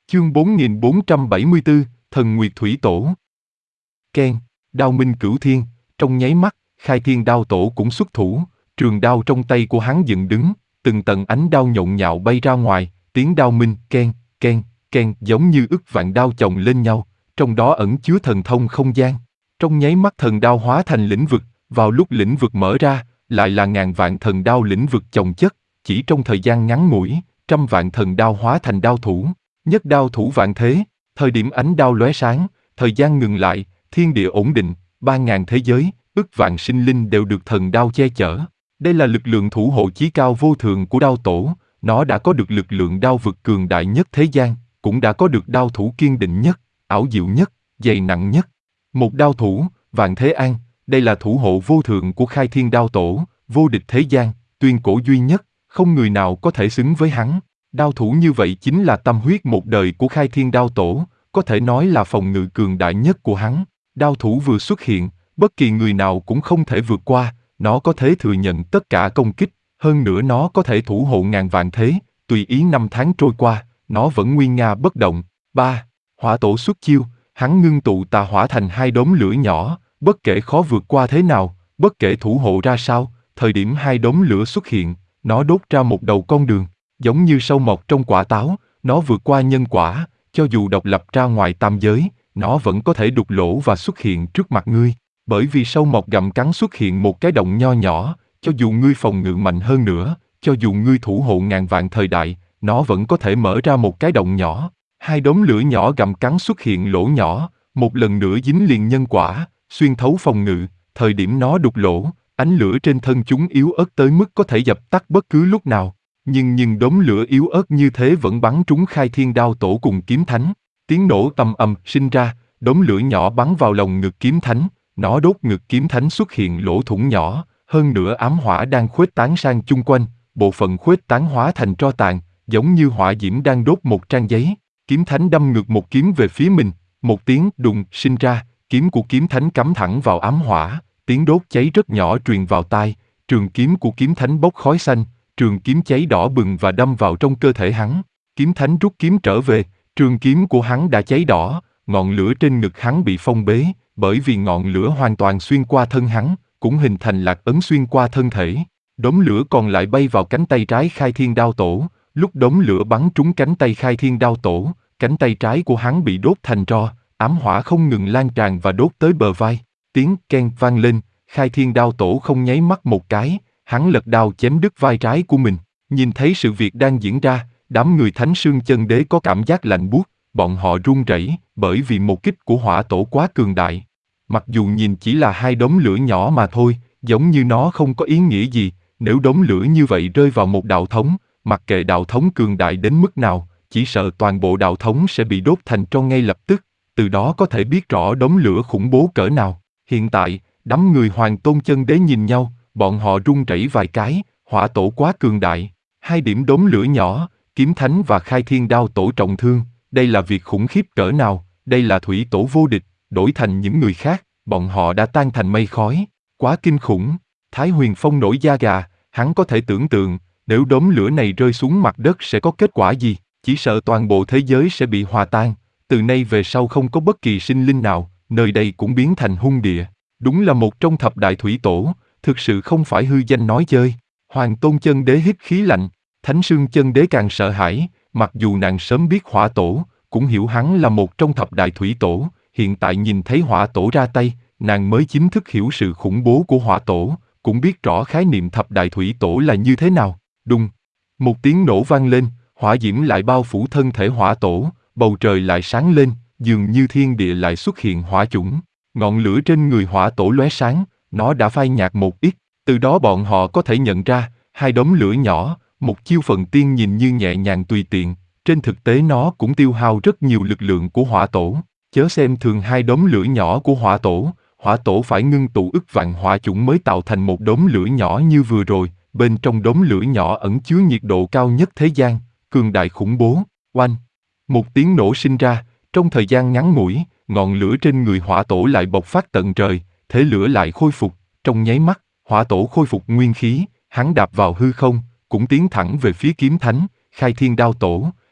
Chương 4474, Thần Nguyệt Thủy Tổ. Keng, đao minh cửu thiên, trong nháy mắt, Khai Thiên Đao Tổ cũng xuất thủ, trường đao trong tay của hắn dựng đứng, từng tầng ánh đao nhộn nhạo bay ra ngoài, tiếng đao minh, keng, keng, keng giống như ức vạn đao chồng lên nhau, trong đó ẩn chứa thần thông không gian. Trong nháy mắt thần đao hóa thành lĩnh vực, vào lúc lĩnh vực mở ra, lại là ngàn vạn thần đao lĩnh vực chồng chất, chỉ trong thời gian ngắn ngủi, trăm vạn thần đao hóa thành đao thủ, nhất đao thủ vạn thế, thời điểm ánh đao lóe sáng, thời gian ngừng lại, thiên địa ổn định, 3.000 thế giới, ức vạn sinh linh đều được thần đao che chở. Đây là lực lượng thủ hộ chí cao vô thượng của đao tổ, nó đã có được lực lượng đao vực cường đại nhất thế gian, cũng đã có được đao thủ kiên định nhất, ảo diệu nhất, dày nặng nhất. Một đao thủ, vạn thế an, đây là thủ hộ vô thượng của Khai Thiên Đao Tổ, vô địch thế gian, tuyên cổ duy nhất, không người nào có thể xứng với hắn. Đao thủ như vậy chính là tâm huyết một đời của Khai Thiên Đao Tổ, có thể nói là phòng ngự cường đại nhất của hắn. Đao thủ vừa xuất hiện, bất kỳ người nào cũng không thể vượt qua, nó có thể thừa nhận tất cả công kích, hơn nữa nó có thể thủ hộ ngàn vạn thế, tùy ý năm tháng trôi qua, nó vẫn nguy nga bất động. 3. Hỏa tổ xuất chiêu, hắn ngưng tụ tà hỏa thành hai đốm lửa nhỏ, bất kể khó vượt qua thế nào, bất kể thủ hộ ra sao, thời điểm hai đốm lửa xuất hiện, nó đốt ra một đầu con đường, giống như sâu mọt trong quả táo, nó vượt qua nhân quả, cho dù độc lập ra ngoài tam giới, nó vẫn có thể đục lỗ và xuất hiện trước mặt ngươi. Bởi vì sâu mọt gặm cắn xuất hiện một cái động nho nhỏ, cho dù ngươi phòng ngự mạnh hơn nữa, cho dù ngươi thủ hộ ngàn vạn thời đại, nó vẫn có thể mở ra một cái động nhỏ. Hai đốm lửa nhỏ gặm cắn xuất hiện lỗ nhỏ, một lần nữa dính liền nhân quả, xuyên thấu phòng ngự, thời điểm nó đục lỗ, ánh lửa trên thân chúng yếu ớt tới mức có thể dập tắt bất cứ lúc nào. Nhưng đốm lửa yếu ớt như thế vẫn bắn trúng Khai Thiên Đao Tổ cùng Kiếm Thánh. Tiếng nổ ầm ầm sinh ra, đốm lửa nhỏ bắn vào lồng ngực Kiếm Thánh, nó đốt ngực Kiếm Thánh xuất hiện lỗ thủng nhỏ, hơn nữa ám hỏa đang khuếch tán sang chung quanh, bộ phận khuếch tán hóa thành tro tàn, giống như hỏa diễm đang đốt một trang giấy. Kiếm Thánh đâm ngược một kiếm về phía mình, một tiếng đùng sinh ra, kiếm của Kiếm Thánh cắm thẳng vào ám hỏa, tiếng đốt cháy rất nhỏ truyền vào tai, trường kiếm của Kiếm Thánh bốc khói xanh, trường kiếm cháy đỏ bừng và đâm vào trong cơ thể hắn. Kiếm Thánh rút kiếm trở về, trường kiếm của hắn đã cháy đỏ, ngọn lửa trên ngực hắn bị phong bế, bởi vì ngọn lửa hoàn toàn xuyên qua thân hắn, cũng hình thành lạc ấn xuyên qua thân thể. Đốm lửa còn lại bay vào cánh tay trái Khai Thiên Đao Tổ, lúc đốm lửa bắn trúng cánh tay Khai Thiên Đao Tổ, cánh tay trái của hắn bị đốt thành tro, ám hỏa không ngừng lan tràn và đốt tới bờ vai. Tiếng keng vang lên, Khai Thiên Đao Tổ không nháy mắt một cái, hắn lật đao chém đứt vai trái của mình. Nhìn thấy sự việc đang diễn ra, đám người Thánh Sương Chân Đế có cảm giác lạnh buốt, bọn họ run rẩy, bởi vì một kích của hỏa tổ quá cường đại. Mặc dù nhìn chỉ là hai đốm lửa nhỏ mà thôi, giống như nó không có ý nghĩa gì, nếu đốm lửa như vậy rơi vào một đạo thống, mặc kệ đạo thống cường đại đến mức nào, chỉ sợ toàn bộ đạo thống sẽ bị đốt thành tro ngay lập tức, từ đó có thể biết rõ đốm lửa khủng bố cỡ nào. Hiện tại, đám người Hoàng Tôn Chân Đế nhìn nhau, bọn họ run rẩy vài cái, hỏa tổ quá cường đại. Hai điểm đốm lửa nhỏ, Kiếm Thánh và Khai Thiên Đao Tổ trọng thương, đây là việc khủng khiếp cỡ nào, đây là thủy tổ vô địch, đổi thành những người khác, bọn họ đã tan thành mây khói, quá kinh khủng. Thái Huyền Phong nổi da gà, hắn có thể tưởng tượng, nếu đốm lửa này rơi xuống mặt đất sẽ có kết quả gì, chỉ sợ toàn bộ thế giới sẽ bị hòa tan, từ nay về sau không có bất kỳ sinh linh nào, nơi đây cũng biến thành hung địa. Đúng là một trong thập đại thủy tổ, thực sự không phải hư danh nói chơi. Hoàng Tôn Chân Đế hít khí lạnh, Thánh Sương Chân Đế càng sợ hãi, mặc dù nàng sớm biết hỏa tổ, cũng hiểu hắn là một trong thập đại thủy tổ, hiện tại nhìn thấy hỏa tổ ra tay, nàng mới chính thức hiểu sự khủng bố của hỏa tổ, cũng biết rõ khái niệm thập đại thủy tổ là như thế nào. Đùng, một tiếng nổ vang lên, hỏa diễm lại bao phủ thân thể hỏa tổ, bầu trời lại sáng lên, dường như thiên địa lại xuất hiện hỏa chủng. Ngọn lửa trên người hỏa tổ lóe sáng, nó đã phai nhạt một ít, từ đó bọn họ có thể nhận ra, hai đốm lửa nhỏ, một chiêu phần tiên nhìn như nhẹ nhàng tùy tiện, trên thực tế nó cũng tiêu hao rất nhiều lực lượng của hỏa tổ. Chớ xem thường hai đốm lửa nhỏ của hỏa tổ phải ngưng tụ ức vạn hỏa chủng mới tạo thành một đốm lửa nhỏ như vừa rồi, bên trong đốm lửa nhỏ ẩn chứa nhiệt độ cao nhất thế gian, cường đại khủng bố. Oanh! Một tiếng nổ sinh ra, trong thời gian ngắn ngủi, ngọn lửa trên người hỏa tổ lại bộc phát tận trời, thế lửa lại khôi phục, trong nháy mắt, hỏa tổ khôi phục nguyên khí, hắn đạp vào hư không, cũng tiến thẳng về phía Kiếm Thánh, Khai Thiên Đao Tổ,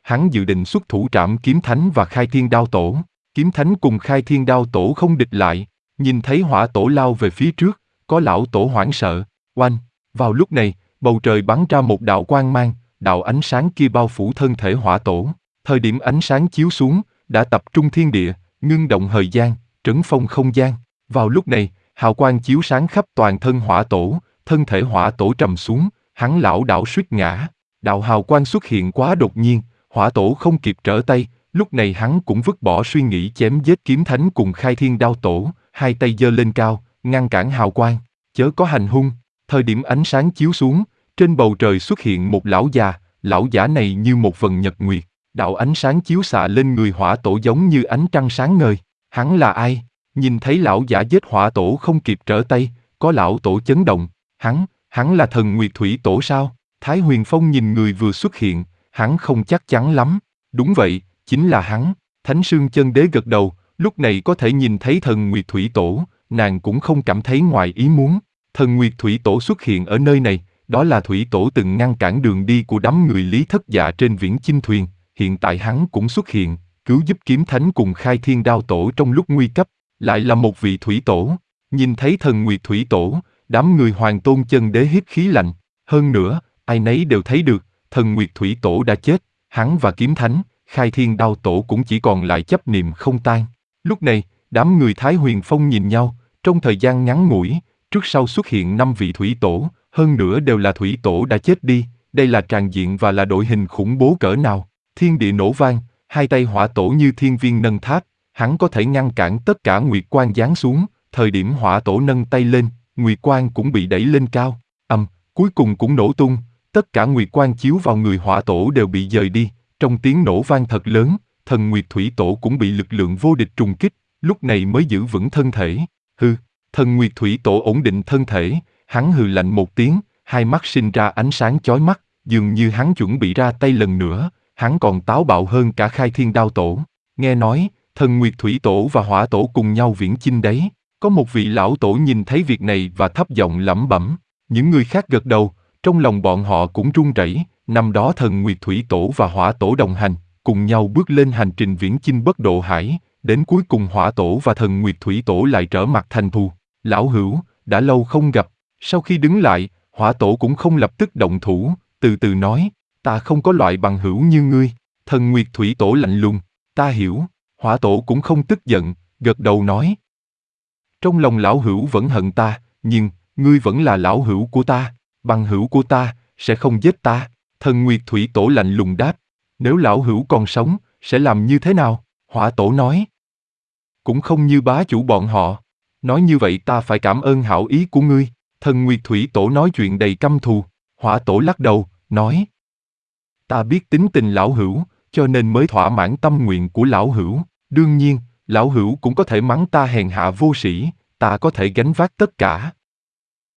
hắn dự định xuất thủ trảm Kiếm Thánh và Khai Thiên Đao Tổ. Kiếm Thánh cùng Khai Thiên Đao Tổ không địch lại, nhìn thấy hỏa tổ lao về phía trước, có lão tổ hoảng sợ, oanh. Vào lúc này, bầu trời bắn ra một đạo quang mang, đạo ánh sáng kia bao phủ thân thể hỏa tổ. Thời điểm ánh sáng chiếu xuống, đã tập trung thiên địa, ngưng động thời gian, trấn phong không gian. Vào lúc này, hào quang chiếu sáng khắp toàn thân hỏa tổ, thân thể hỏa tổ trầm xuống, hắn lảo đảo suýt ngã. Đạo hào quang xuất hiện quá đột nhiên, hỏa tổ không kịp trở tay, lúc này hắn cũng vứt bỏ suy nghĩ chém giết Kiếm Thánh cùng Khai Thiên Đao Tổ, hai tay giơ lên cao, ngăn cản hào quang, chớ có hành hung. Thời điểm ánh sáng chiếu xuống, trên bầu trời xuất hiện một lão giả này như một vầng nhật nguyệt, đạo ánh sáng chiếu xạ lên người hỏa tổ giống như ánh trăng sáng ngời. Hắn là ai? Nhìn thấy lão giả giết hỏa tổ không kịp trở tay, có lão tổ chấn động, hắn là thần Nguyệt Thủy Tổ sao? Thái Huyền Phong nhìn người vừa xuất hiện, hắn không chắc chắn lắm. Đúng vậy, chính là hắn. Thánh Sương Chân Đế gật đầu, lúc này có thể nhìn thấy thần Nguyệt Thủy Tổ, nàng cũng không cảm thấy ngoài ý muốn. Thần Nguyệt Thủy Tổ xuất hiện ở nơi này, đó là Thủy Tổ từng ngăn cản đường đi của đám người Lý Thất Dạ trên Viễn Chinh thuyền, hiện tại hắn cũng xuất hiện, cứu giúp Kiếm Thánh cùng Khai Thiên Đao Tổ trong lúc nguy cấp, lại là một vị Thủy Tổ. Nhìn thấy thần Nguyệt Thủy Tổ, đám người Hoàng Tôn Chân Đế hít khí lạnh, hơn nữa, ai nấy đều thấy được, thần Nguyệt Thủy Tổ đã chết, hắn và Kiếm Thánh, Khai Thiên Đao Tổ cũng chỉ còn lại chấp niệm không tan. Lúc này, đám người Thái Huyền Phong nhìn nhau, trong thời gian ngắn ngủi, trước sau xuất hiện 5 vị Thủy Tổ, hơn nữa đều là Thủy Tổ đã chết đi, đây là tràn diện và là đội hình khủng bố cỡ nào. Thiên địa nổ vang, hai tay hỏa tổ như thiên viên nâng tháp, hắn có thể ngăn cản tất cả nguyệt quang giáng xuống, thời điểm hỏa tổ nâng tay lên, nguyệt quang cũng bị đẩy lên cao, cuối cùng cũng nổ tung, tất cả nguyệt quang chiếu vào người hỏa tổ đều bị dời đi, trong tiếng nổ vang thật lớn, thần Nguyệt Thủy Tổ cũng bị lực lượng vô địch trùng kích, lúc này mới giữ vững thân thể. Thần Nguyệt Thủy Tổ ổn định thân thể, hắn hừ lạnh một tiếng, hai mắt sinh ra ánh sáng chói mắt, dường như hắn chuẩn bị ra tay lần nữa, hắn còn táo bạo hơn cả Khai Thiên Đao Tổ. Nghe nói, thần Nguyệt Thủy Tổ và Hỏa Tổ cùng nhau viễn chinh đấy. Có một vị lão tổ nhìn thấy việc này và thấp giọng lẩm bẩm. Những người khác gật đầu, trong lòng bọn họ cũng run rẩy. Năm đó thần Nguyệt Thủy Tổ và Hỏa Tổ đồng hành, cùng nhau bước lên hành trình viễn chinh Bất Độ Hải, đến cuối cùng Hỏa Tổ và thần Nguyệt Thủy Tổ lại trở mặt thành thù. Lão hữu, đã lâu không gặp. Sau khi đứng lại, Hỏa Tổ cũng không lập tức động thủ, từ từ nói, ta không có loại bằng hữu như ngươi. Thần Nguyệt Thủy Tổ lạnh lùng, ta hiểu. Hỏa Tổ cũng không tức giận, gật đầu nói. Trong lòng lão hữu vẫn hận ta, nhưng, ngươi vẫn là lão hữu của ta, bằng hữu của ta, sẽ không giết ta. Thần Nguyệt Thủy Tổ lạnh lùng đáp, nếu lão hữu còn sống, sẽ làm như thế nào? Hỏa Tổ nói. Cũng không như bá chủ bọn họ. Nói như vậy ta phải cảm ơn hảo ý của ngươi. Thần Nguyệt Thủy Tổ nói chuyện đầy căm thù. Hỏa Tổ lắc đầu, nói. Ta biết tính tình lão hữu, cho nên mới thỏa mãn tâm nguyện của lão hữu. Đương nhiên, lão hữu cũng có thể mắng ta hèn hạ vô sĩ, ta có thể gánh vác tất cả.